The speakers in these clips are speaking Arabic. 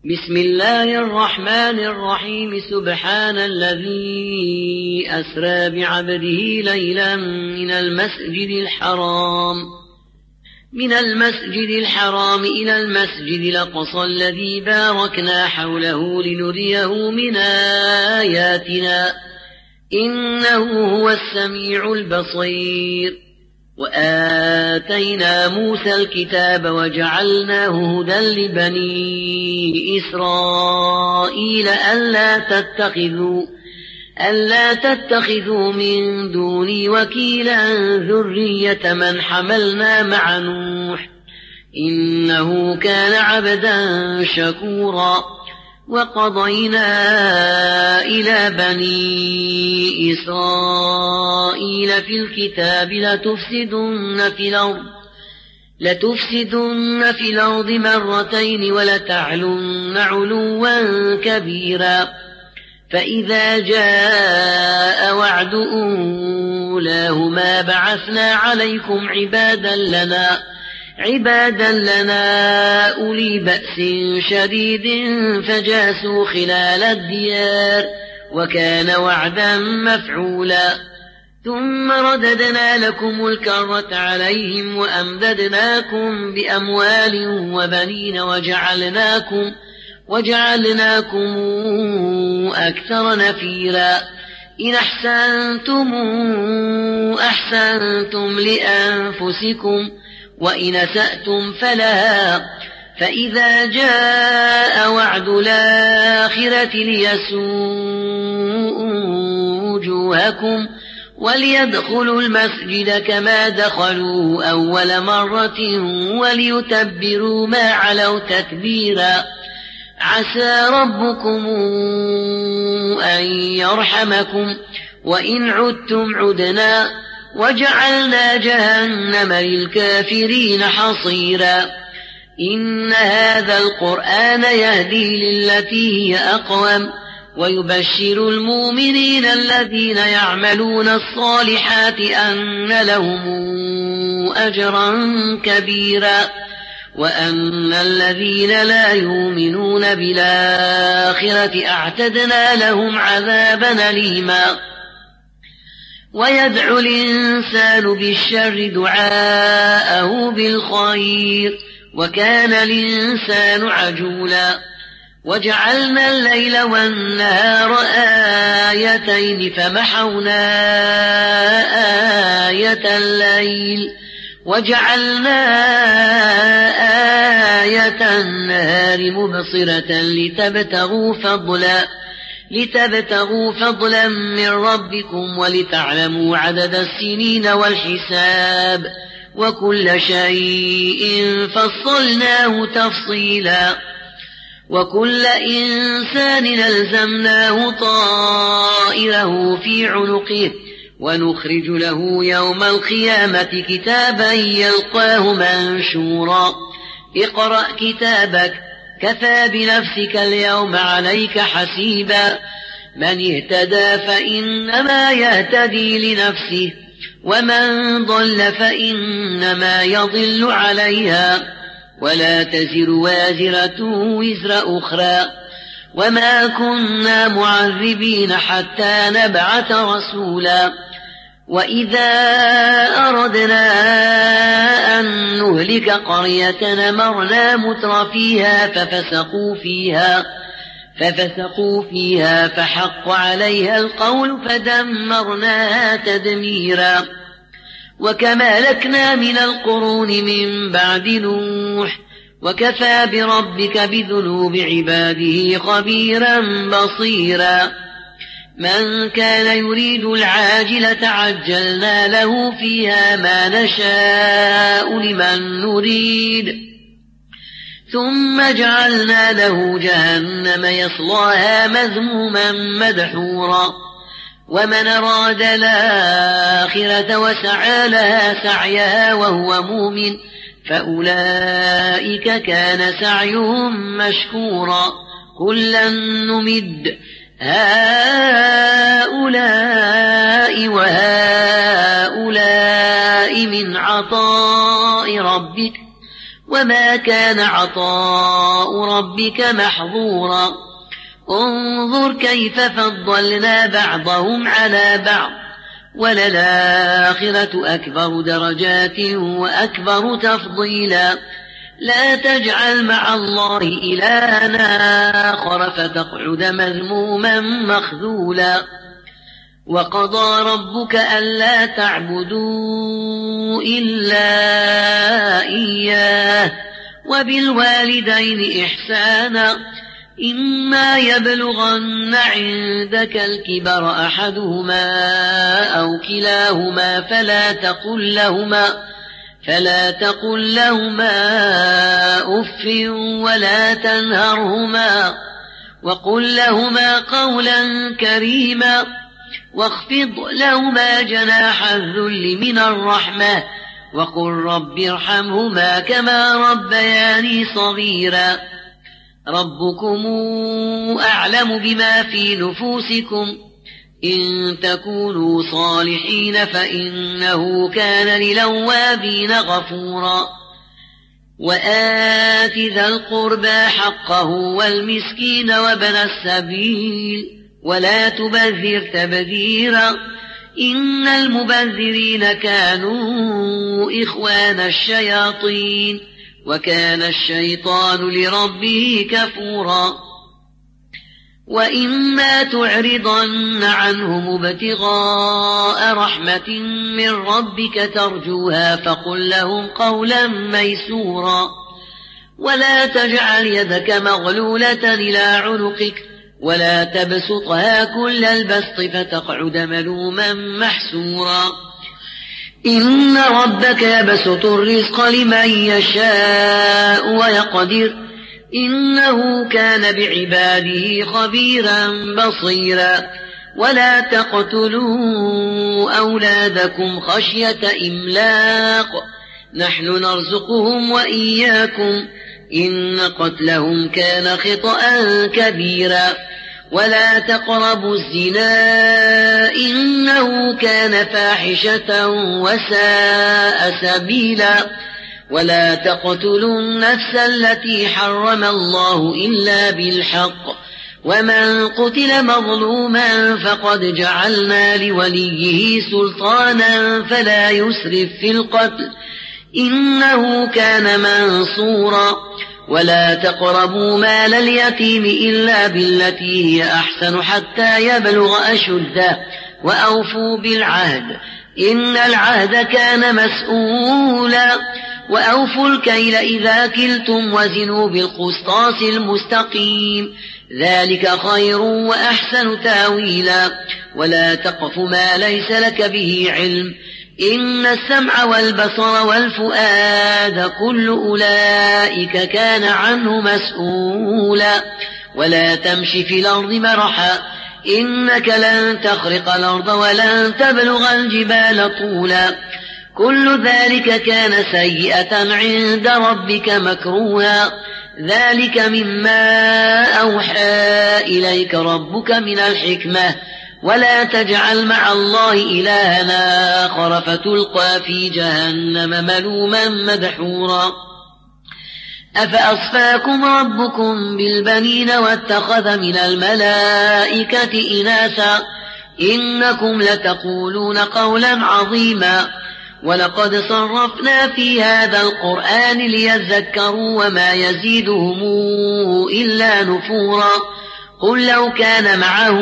بسم الله الرحمن الرحيم. سبحان الذي أسرى بعبده ليلا من المسجد الحرام إلى المسجد الأقصى الذي باركنا حوله لنريه من آياتنا إنه هو السميع البصير. وآتينا موسى الكتاب وجعلناه هدى لبني إسرائيل ألا تتخذوا من دوني وكيلا ذرية من حملنا مع نوح إنه كان عبدا شكورا. وقضينا إلى بني إسرائيل في الكتاب لتفسدن في الأرض مرتين ولتعلن علوا كبيرا. فإذا جاء وعد أولاهما بعثنا عليكم عبادا لنا أولي بأس شديد فجاسوا خلال الديار وكان وعدا مفعولا. ثم رددنا لكم الكرة عليهم وأمددناكم بأموال وبنين وجعلناكم أكثر نفيرا. إن أحسنتم لأنفسكم وإن أسأتم فلها. فإذا جاء وعد الآخرة ليسوءوا وجوهكم وليدخلوا المسجد كما دخلوه أول مرة وليتبروا ما علوا تتبيرا. عسى ربكم أن يرحمكم وإن عدتم عدنا وجعلنا جهنم للكافرين حصيرا. إن هذا القرآن يهدي للتي هي أقوم ويبشر المؤمنين الذين يعملون الصالحات أن لهم أجرا كبيرا وأن الذين لا يؤمنون بالآخرة أعتدنا لهم عذابا أليما. ويدعو الإنسان بالشر دعاءه بالخير وكان الإنسان عجولا. وجعلنا الليل والنهار آيتين فمحونا آية الليل وجعلنا آية النهار مبصرة لتبتغوا فضلا من ربكم ولتعلموا عدد السنين والحساب وكل شيء فصلناه تفصيلا. وكل إنسان ألزمناه طائره في عنقه ونخرج له يوم القيامة كتابا يلقاه منشورا. اقرأ كتابك كفى بنفسك اليوم عليك حسيبا. من اهتدى فإنما يهتدي لنفسه ومن ضل فإنما يضل عليها ولا تزر وازرة وزر أخرى وما كنا معذبين حتى نبعث رسولا. وإذا أردنا أن نهلك قرية أمرنا مترفيها ففسقوا فيها فحق عليها القول فدمرناها تدميرا. وكما أهلكنا من القرون من بعد نوح وكفى بربك بذنوب عباده خبيرا بصيرا. من كان يريد العاجلة عجلنا له فيها ما نشاء لمن نريد ثم جعلنا له جهنم يصلاها مذموما مدحورا. ومن أراد الآخرة وسعى لها سعيها وهو مؤمن فأولئك كان سعيهم مشكورا. كلا نمد هؤلاء وهؤلاء من عطاء ربك وما كان عطاء ربك محظورا انظر كيف فضلنا بعضهم على بعض وللآخرة أكبر درجات وأكبر تفضيلا لا تجعل مع الله إلها آخر فتقعد مذموما مخذولا وقضى ربك ألا تعبدوا إلا إياه وبالوالدين إحسانا إما يبلغن عندك الكبر أحدهما أو كلاهما فلا تقل لهما أف ولا تنهرهما وقل لهما قولا كريما واخفض لهما جناح الذل من الرحمة وقل رب ارحمهما كما ربياني صغيرا ربكم أعلم بما في نفوسكم إن تكونوا صالحين فإنه كان للأوابين غفورا وآت ذا القربى حقه والمسكين وابن السبيل ولا تبذر تبذيرا إن المبذرين كانوا إخوان الشياطين وكان الشيطان لربه كفورا وإما تعرضن عنهم ابتغاء رحمة من ربك ترجوها فقل لهم قولا ميسورا ولا تجعل يدك مغلولة إلى عنقك ولا تبسطها كل البسط فتقعد ملوما محسورا إن ربك يبسط الرزق لمن يشاء ويقدر إنه كان بعباده خبيرا بصيرا ولا تقتلوا أولادكم خشية إملاق نحن نرزقهم وإياكم إن قتلهم كان خطأ كبيرا ولا تقربوا الزنا إنه كان فاحشة وساء سبيلا ولا تقتلوا النفس التي حرم الله إلا بالحق ومن قتل مظلوما فقد جعلنا لوليه سلطانا فلا يسرف في القتل إنه كان منصورا ولا تقربوا مال اليتيم إلا بالتي هي أحسن حتى يبلغ أشده وأوفوا بالعهد إن العهد كان مسؤولا وأوفوا الكيل إذا كلتم وزنوا بالقسطاس المستقيم ذلك خير وأحسن تاويلا ولا تقف ما ليس لك به علم إن السمع والبصر والفؤاد كل أولئك كان عنه مسؤولا ولا تمش في الأرض مرحا إنك لن تخرق الأرض ولن تبلغ الجبال طولا كل ذلك كان سيئة عند ربك مكروها ذلك مما أوحى إليك ربك من الحكمة ولا تجعل مع الله إلها آخر فتلقى في جهنم ملوما مدحورا أفأصفاكم ربكم بالبنين واتخذ من الملائكة إناثا إنكم لتقولون قولا عظيما ولقد صرفنا في هذا القرآن ليذكروا وما يزيدهم إلا نفورا قل لو كان معه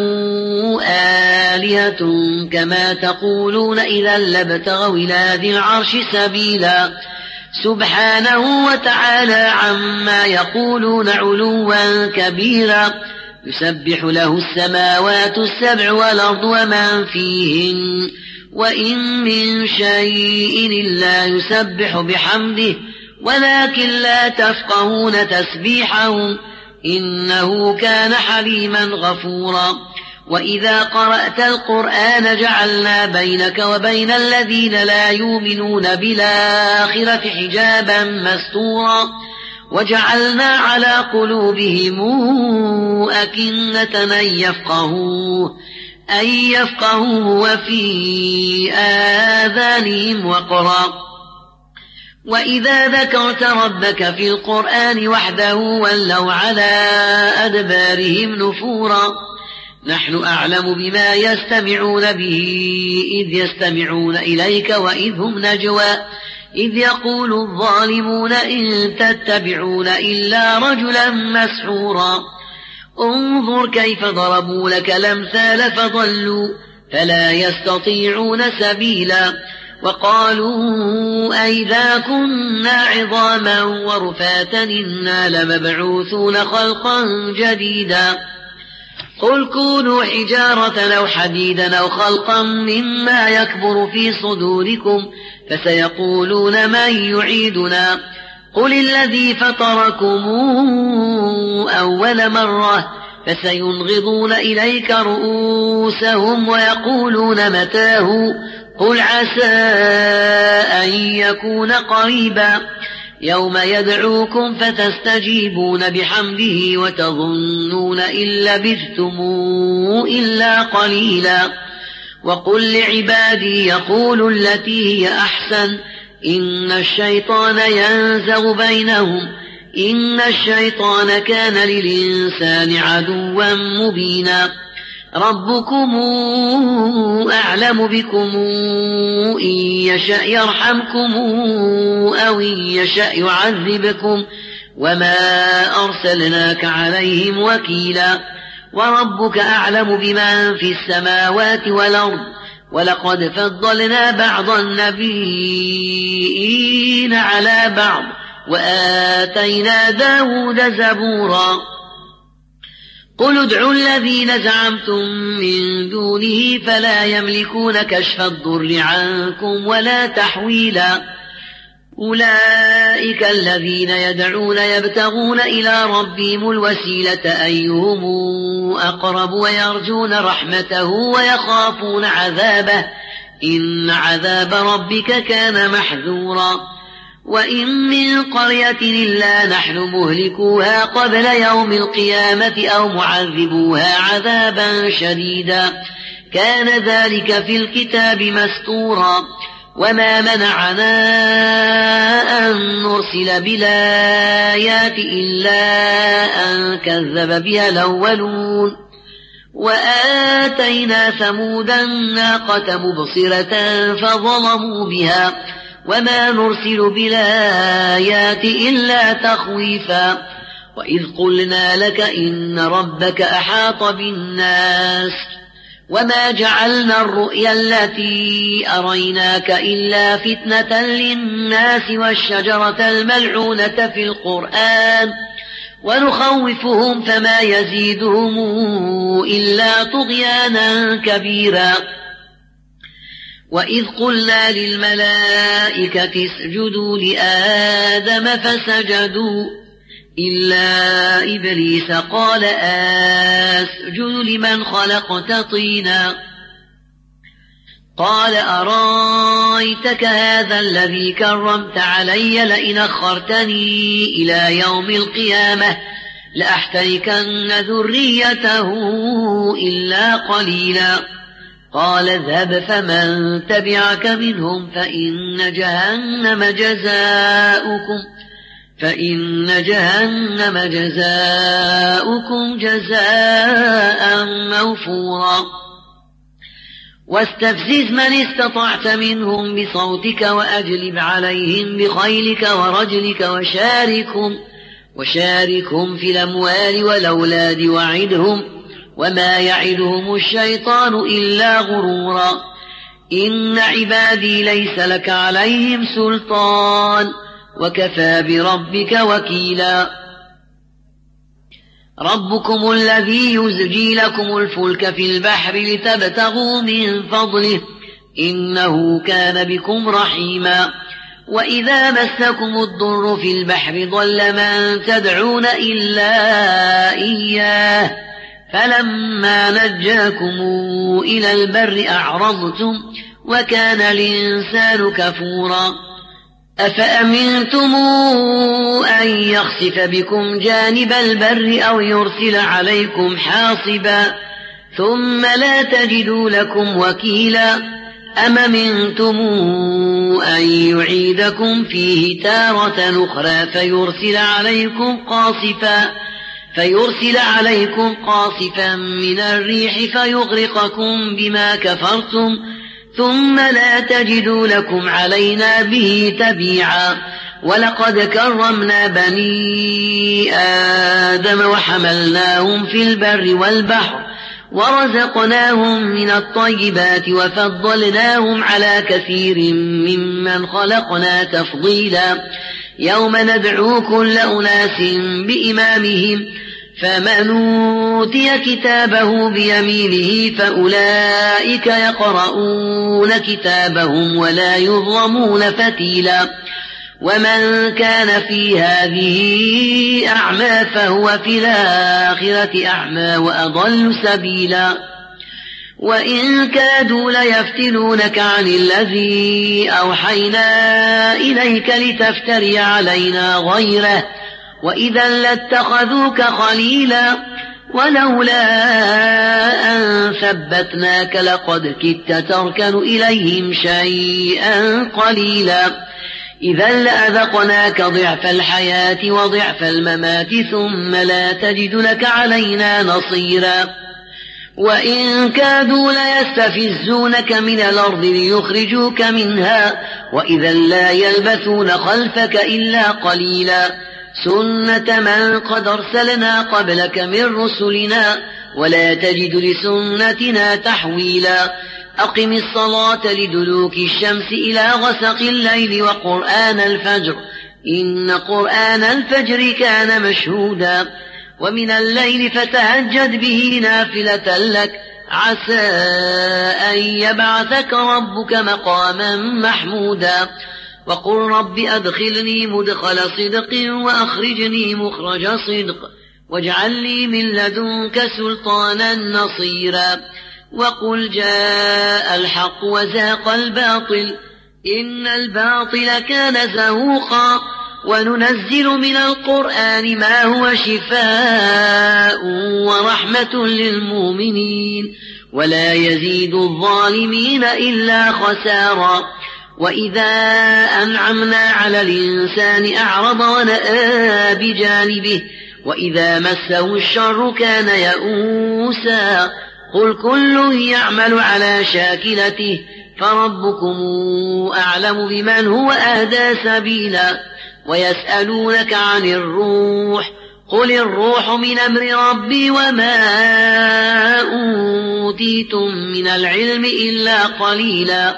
آلهة كما تقولون إذا لابتغوا إلى ذي العرش سبيلا سبحانه وتعالى عما يقولون علوا كبيرا يسبح له السماوات السبع والأرض ومن فيهن وإن من شيء إلا يسبح بحمده ولكن لا تفقهون تسبيحهم إنه كان حليما غفورا وإذا قرأت القرآن جعلنا بينك وبين الذين لا يؤمنون بالآخرة حجابا مستورا وجعلنا على قلوبهم أكنة أن يفقهوه وفي آذانهم وقرا وإذا ذكرت ربك في القرآن وحده ولوا على أدبارهم نفورا نحن أعلم بما يستمعون به إذ يستمعون إليك وإذ هم نجوى إذ يقول الظالمون إن تتبعون إلا رجلا مسحورا انظر كيف ضربوا لك الأمثال فضلوا فلا يستطيعون سبيلا وقالوا أئذا كنا عظاما ورفاتا إنا لمبعوثون خلقا جديدا قل كونوا حجارة أو حديدا أو خلقا مما يكبر في صدوركم فسيقولون من يعيدنا قل الذي فطركم أول مرة فسينغضون إليك رؤوسهم ويقولون متاه قل عسى أن يكون قريبا يوم يدعوكم فتستجيبون بحمده وتظنون إن لبثتم إلا قليلا وقل لعبادي يقولوا التي هي أحسن إن الشيطان ينزغ بينهم إن الشيطان كان للإنسان عدوا مبينا ربكم أعلم بكم إن يشأ يرحمكم أو إن يشأ يعذبكم وما أرسلناك عليهم وكيلا وربك أعلم بمن في السماوات والأرض ولقد فضلنا بعض النبيين على بعض وآتينا داود زبورا قل ادعوا الذين زعمتم من دونه فلا يملكون كشف الضر عنكم ولا تحويلا أولئك الذين يدعون يبتغون إلى ربهم الوسيلة أيهم أقرب ويرجون رحمته ويخافون عذابه إن عذاب ربك كان محذورا وإن من قرية إلا نحن مهلكوها قبل يوم القيامة أو معذبوها عذابا شديدا كان ذلك في الكتاب مستورا وما منعنا أن نرسل بالآيات إلا أن كذب بها الأولون وآتينا ثمود الناقة مبصرة فظلموا بها وما نرسل بالآيات إلا تخويفا وإذ قلنا لك إن ربك أحاط بالناس وما جعلنا الرؤيا التي أريناك إلا فتنة للناس والشجرة الملعونة في القرآن ونخوفهم فما يزيدهم إلا طغيانا كبيرا وإذ قلنا للملائكة اسجدوا لآدم فسجدوا إلا إبليس قال أسجد لمن خلقت طينا قال أرأيتك هذا الذي كرمت علي لئن أخرتني إلى يوم القيامة لأحتركن ذريته إلا قليلا قال اذهب فمن تبعك منهم فإن جهنم جزاؤكم جزاء موفورا واستفزز من استطعت منهم بصوتك وأجلب عليهم بخيلك ورجلك وشاركهم في الأموال والأولاد وعدهم وما يعدهم الشيطان إلا غرورا إن عبادي ليس لك عليهم سلطان وكفى بربك وكيلا ربكم الذي يزجي لكم الفلك في البحر لتبتغوا من فضله إنه كان بكم رحيما وإذا مسكم الضر في البحر ضل من تدعون إلا إياه فلما نجاكم إلى البر أعرضتم وكان الإنسان كفورا أفأمنتم أن يخسف بكم جانب البر أو يرسل عليكم حاصبا ثم لا تجدوا لكم وكيلا أم منتم أن يعيدكم فيه تارة أخرى فيرسل عليكم قاصفا من الريح فيغرقكم بما كفرتم ثم لا تجدوا لكم علينا به تبيعا ولقد كرمنا بني آدم وحملناهم في البر والبحر ورزقناهم من الطيبات وفضلناهم على كثير ممن خلقنا تفضيلا يوم ندعو كل أناس بإمامهم فمن أوتي كتابه بيمينه فأولئك يقرؤون كتابهم ولا يظلمون فتيلا ومن كان في هذه أعمى فهو في الآخرة أعمى وأضل سبيلا وإن كادوا ليفتنونك عن الذي أوحينا إليك لتفتري علينا غيره وإذا لاتخذوك خليلا ولولا أن ثبتناك لقد كدت تركن إليهم شيئا قليلا إذا لأذقناك ضعف الحياة وضعف الممات ثم لا تجد لك علينا نصيرا وإن كادوا ليستفزونك من الأرض ليخرجوك منها وإذا لا يلبثون خلفك إلا قليلا سنة من قد أرسلنا قبلك من رسلنا ولا تجد لسنتنا تحويلا أقم الصلاة لدلوك الشمس إلى غسق الليل وقرآن الفجر إن قرآن الفجر كان مشهودا ومن الليل فتهجد به نافلة لك عسى أن يبعثك ربك مقاما محمودا وقل رب أدخلني مدخل صدق وأخرجني مخرج صدق واجعل لي من لدنك سلطانا نصيرا وقل جاء الحق وزاق الباطل إن الباطل كان زهوقا وننزل من القرآن ما هو شفاء ورحمة للمؤمنين ولا يزيد الظالمين إلا خسارا وإذا أنعمنا على الإنسان أعرض ونأى بجانبه وإذا مسه الشر كان يئوسا قل كل يعمل على شاكلته فربكم أعلم بمن هو أهدى سبيلا ويسألونك عن الروح قل الروح من أمر ربي وما أوتيتم من العلم إلا قليلا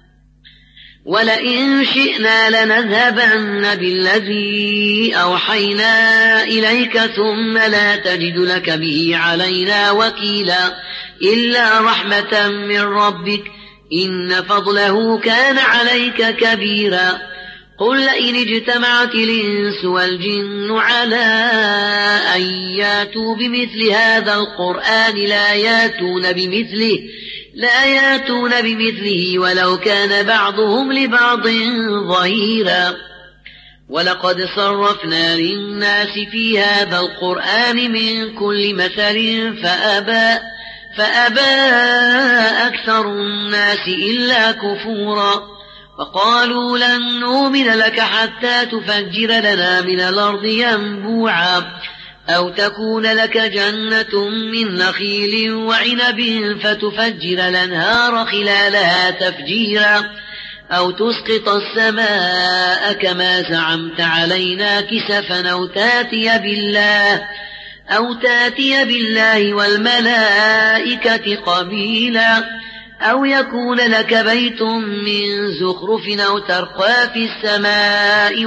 ولئن شئنا لنذهبن بالذي أوحينا إليك ثم لا تجد لك به علينا وكيلا إلا رحمة من ربك إن فضله كان عليك كبيرا قل لئن اجتمعت الإنس والجن على أن ياتوا بمثل هذا القرآن لا ياتون بمثله ولو كان بعضهم لبعض ظهيرا ولقد صرفنا للناس في هذا القرآن من كل مثل فأبى أكثر الناس إلا كفورا وقالوا لن نؤمن لك حتى تفجر لنا من الأرض ينبوعا أو تكون لك جنة من نخيل وعنب فتفجر الأنهار خلالها تفجيرا أو تسقط السماء كما زعمت علينا كسفا أو تاتي بالله والملائكة قبيلا أو يكون لك بيت من زخرف أو ترقى في السماء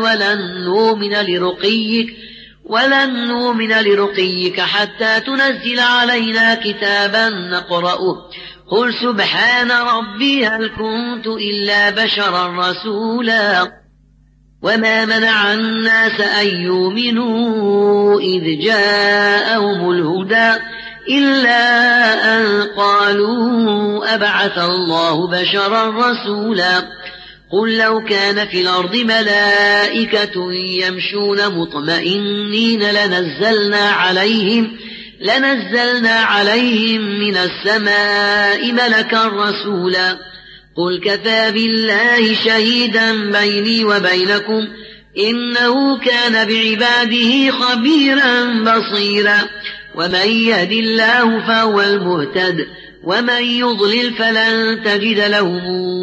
ولن نؤمن لرقيك حتى تنزل علينا كتابا نقرأه قل سبحان ربي هل كنت إلا بشرا رسولا وما منع الناس أن يؤمنوا إذ جاءهم الهدى إلا أن قالوا أبعث الله بشرا رسولا قل لو كان في الأرض ملائكة يمشون مطمئنين لنزلنا عليهم من السماء ملكا رسولا قل كفى بالله شهيدا بيني وبينكم إنه كان بعباده خبيرا بصيرا ومن يهد الله فهو المهتد ومن يضلل فلن تجد لهم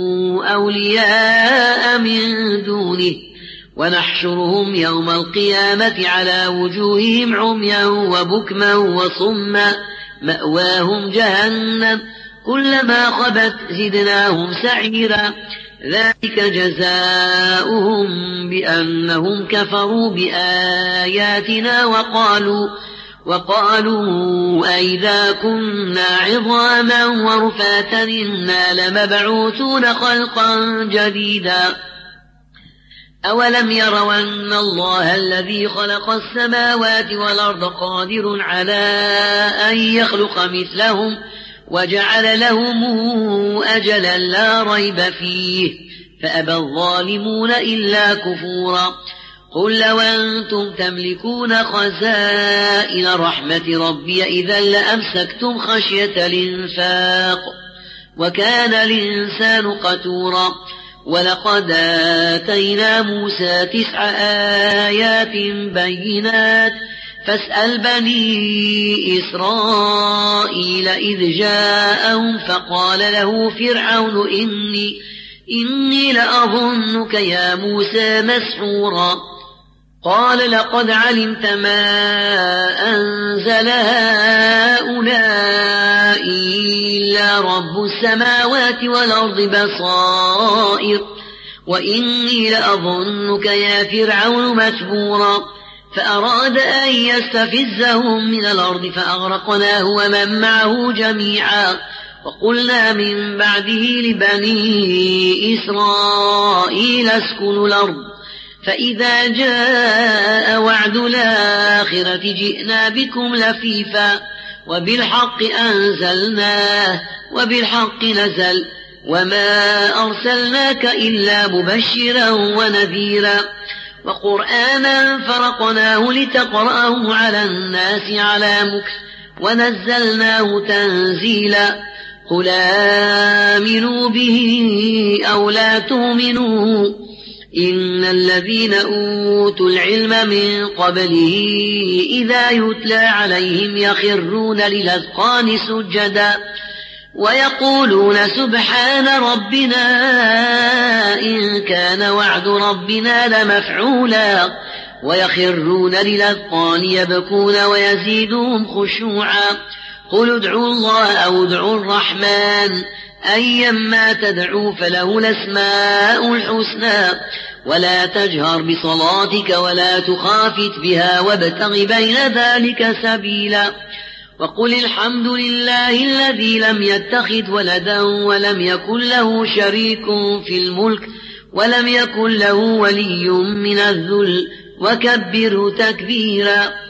أولياء من دونه ونحشرهم يوم القيامة على وجوههم عميا وبكما وصما مأواهم جهنم كلما خبت زدناهم سعيرا ذلك جزاؤهم بأنهم كفروا بآياتنا وقالوا أئذا كنا عظاما ورفاتا إنا لمبعوثون خلقا جديدا أولم يروا أن الله الذي خلق السماوات والأرض قادر على أن يخلق مثلهم وجعل لهم أجلا لا ريب فيه فأبى الظالمون إلا كفورا قل لو أنتم تملكون خزائن رحمة ربي إذا لأمسكتم خشية الإنفاق وكان الإنسان قتورا ولقد آتينا موسى 9 آيات بينات فاسأل بني إسرائيل إذ جاءهم فقال له فرعون إني لأظنك يا موسى مسحورا قال لقد علمت ما أنزل هؤلاء إلا رب السماوات والأرض بصائر وإني لأظنك يا فرعون مسحورا فأراد أن يستفزهم من الأرض فأغرقناه ومن معه جميعا وقلنا من بعده لبني إسرائيل اسكنوا الأرض فإذا جاء وعد الآخرة جئنا بكم لفيفا وبالحق أنزلناه وبالحق نزل وما أرسلناك إلا مبشرا ونذيرا وقرآنا فرقناه لتقرأه على الناس على مكث ونزلناه تنزيلا قل آمنوا به أو لا تؤمنوا إن الذين أوتوا العلم من قبله إذا يتلى عليهم يخرون للأذقان سجدا ويقولون سبحان ربنا إن كان وعد ربنا لمفعولا ويخرون للأذقان يبكون ويزيدهم خشوعا قل ادعوا الله أو ادعوا الرحمن أيما تدعوا فله الأسماء الحسنى ولا تجهر بصلاتك ولا تخافت بها وابتغ بين ذلك سبيلا وقل الحمد لله الذي لم يتخذ ولدا ولم يكن له شريك في الملك ولم يكن له ولي من الذل وكبره تكبيرا